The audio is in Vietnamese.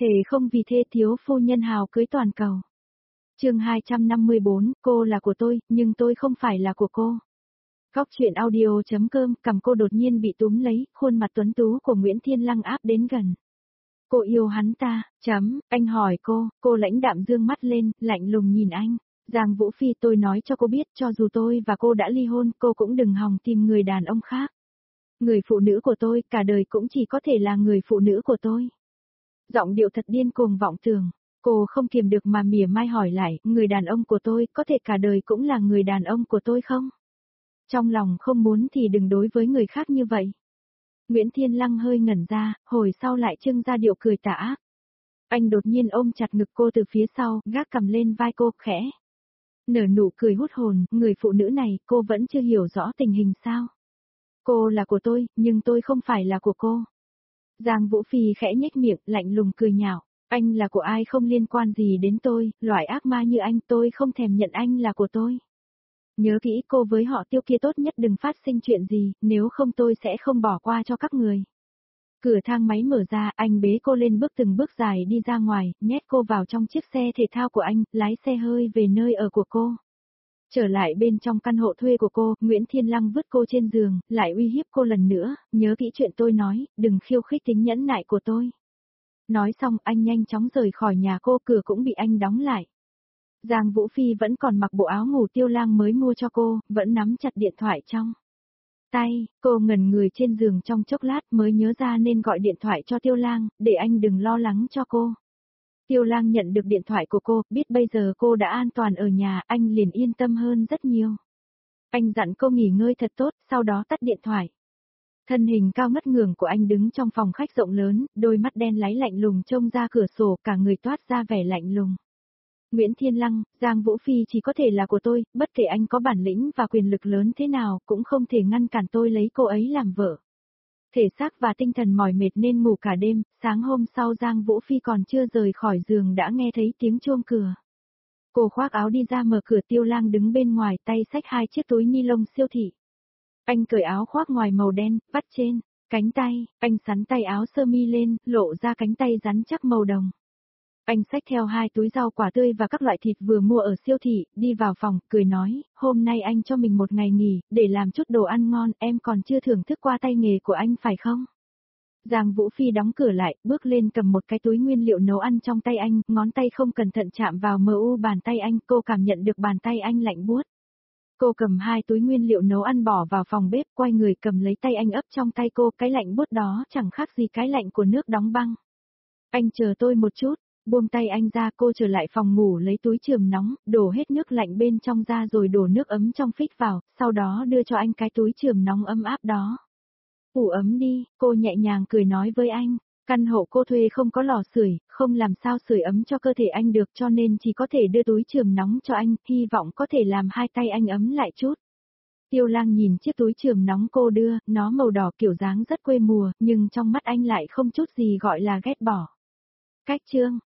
Thề không vì thê thiếu phu nhân hào cưới toàn cầu. Chương 254, cô là của tôi, nhưng tôi không phải là của cô. Góc truyện audio.com, cầm cô đột nhiên bị túm lấy, khuôn mặt tuấn tú của Nguyễn Thiên Lăng áp đến gần. Cô yêu hắn ta, anh hỏi cô lãnh đạm dương mắt lên, lạnh lùng nhìn anh. Giang Vũ Phi, tôi nói cho cô biết, cho dù tôi và cô đã ly hôn, cô cũng đừng hòng tìm người đàn ông khác. Người phụ nữ của tôi, cả đời cũng chỉ có thể là người phụ nữ của tôi. Giọng điệu thật điên cuồng vọng tưởng. Cô không kiềm được mà mỉa mai hỏi lại, người đàn ông của tôi, có thể cả đời cũng là người đàn ông của tôi không? Trong lòng không muốn thì đừng đối với người khác như vậy. Nguyễn Thiên Lăng hơi ngẩn ra, hồi sau lại trưng ra điệu cười tà ác. Anh đột nhiên ôm chặt ngực cô từ phía sau, gác cầm lên vai cô, khẽ. Nở nụ cười hút hồn, người phụ nữ này, cô vẫn chưa hiểu rõ tình hình sao? Cô là của tôi, nhưng tôi không phải là của cô. Giang Vũ Phi khẽ nhếch miệng, lạnh lùng cười nhạo. Anh là của ai không liên quan gì đến tôi, loại ác ma như anh tôi không thèm nhận anh là của tôi. Nhớ kỹ cô với họ Tiêu kia tốt nhất đừng phát sinh chuyện gì, nếu không tôi sẽ không bỏ qua cho các người. Cửa thang máy mở ra, anh bế cô lên bước từng bước dài đi ra ngoài, nhét cô vào trong chiếc xe thể thao của anh, lái xe hơi về nơi ở của cô. Trở lại bên trong căn hộ thuê của cô, Nguyễn Thiên Lăng vứt cô trên giường, lại uy hiếp cô lần nữa, nhớ kỹ chuyện tôi nói, đừng khiêu khích tính nhẫn nại của tôi. Nói xong anh nhanh chóng rời khỏi nhà cô, cửa cũng bị anh đóng lại. Giang Vũ Phi vẫn còn mặc bộ áo ngủ Tiêu Lang mới mua cho cô, vẫn nắm chặt điện thoại trong tay, cô ngẩn người trên giường trong chốc lát mới nhớ ra nên gọi điện thoại cho Tiêu Lang, để anh đừng lo lắng cho cô. Tiêu Lang nhận được điện thoại của cô, biết bây giờ cô đã an toàn ở nhà, anh liền yên tâm hơn rất nhiều. Anh dặn cô nghỉ ngơi thật tốt, sau đó tắt điện thoại. Thân hình cao ngất ngưởng của anh đứng trong phòng khách rộng lớn, đôi mắt đen láy lạnh lùng trông ra cửa sổ, cả người toát ra vẻ lạnh lùng. Nguyễn Thiên Lăng, Giang Vũ Phi chỉ có thể là của tôi, bất kể anh có bản lĩnh và quyền lực lớn thế nào, cũng không thể ngăn cản tôi lấy cô ấy làm vợ. Thể xác và tinh thần mỏi mệt nên ngủ cả đêm, sáng hôm sau Giang Vũ Phi còn chưa rời khỏi giường đã nghe thấy tiếng chuông cửa. Cô khoác áo đi ra mở cửa, Tiêu Lang đứng bên ngoài, tay xách 2 chiếc túi ni lông siêu thị. Anh cởi áo khoác ngoài màu đen, vắt trên cánh tay, anh xắn tay áo sơ mi lên, lộ ra cánh tay rắn chắc màu đồng. Anh xách theo 2 túi rau quả tươi và các loại thịt vừa mua ở siêu thị, đi vào phòng, cười nói, hôm nay anh cho mình một ngày nghỉ, để làm chút đồ ăn ngon, em còn chưa thưởng thức qua tay nghề của anh phải không? Giang Vũ Phi đóng cửa lại, bước lên cầm một cái túi nguyên liệu nấu ăn trong tay anh, ngón tay không cẩn thận chạm vào bàn tay anh, cô cảm nhận được bàn tay anh lạnh buốt. Cô cầm 2 túi nguyên liệu nấu ăn bỏ vào phòng bếp, quay người cầm lấy tay anh ấp trong tay cô, cái lạnh buốt đó chẳng khác gì cái lạnh của nước đóng băng. Anh chờ tôi một chút, buông tay anh ra, cô trở lại phòng ngủ lấy túi chườm nóng, đổ hết nước lạnh bên trong ra rồi đổ nước ấm trong phích vào, sau đó đưa cho anh cái túi chườm nóng ấm áp đó. Ủ ấm đi, cô nhẹ nhàng cười nói với anh. Căn hộ cô thuê không có lò sưởi, không làm sao sưởi ấm cho cơ thể anh được cho nên chỉ có thể đưa túi chườm nóng cho anh, hy vọng có thể làm hai tay anh ấm lại chút. Tiêu Lang nhìn chiếc túi chườm nóng cô đưa, nó màu đỏ kiểu dáng rất quê mùa, nhưng trong mắt anh lại không chút gì gọi là ghét bỏ. Cách chương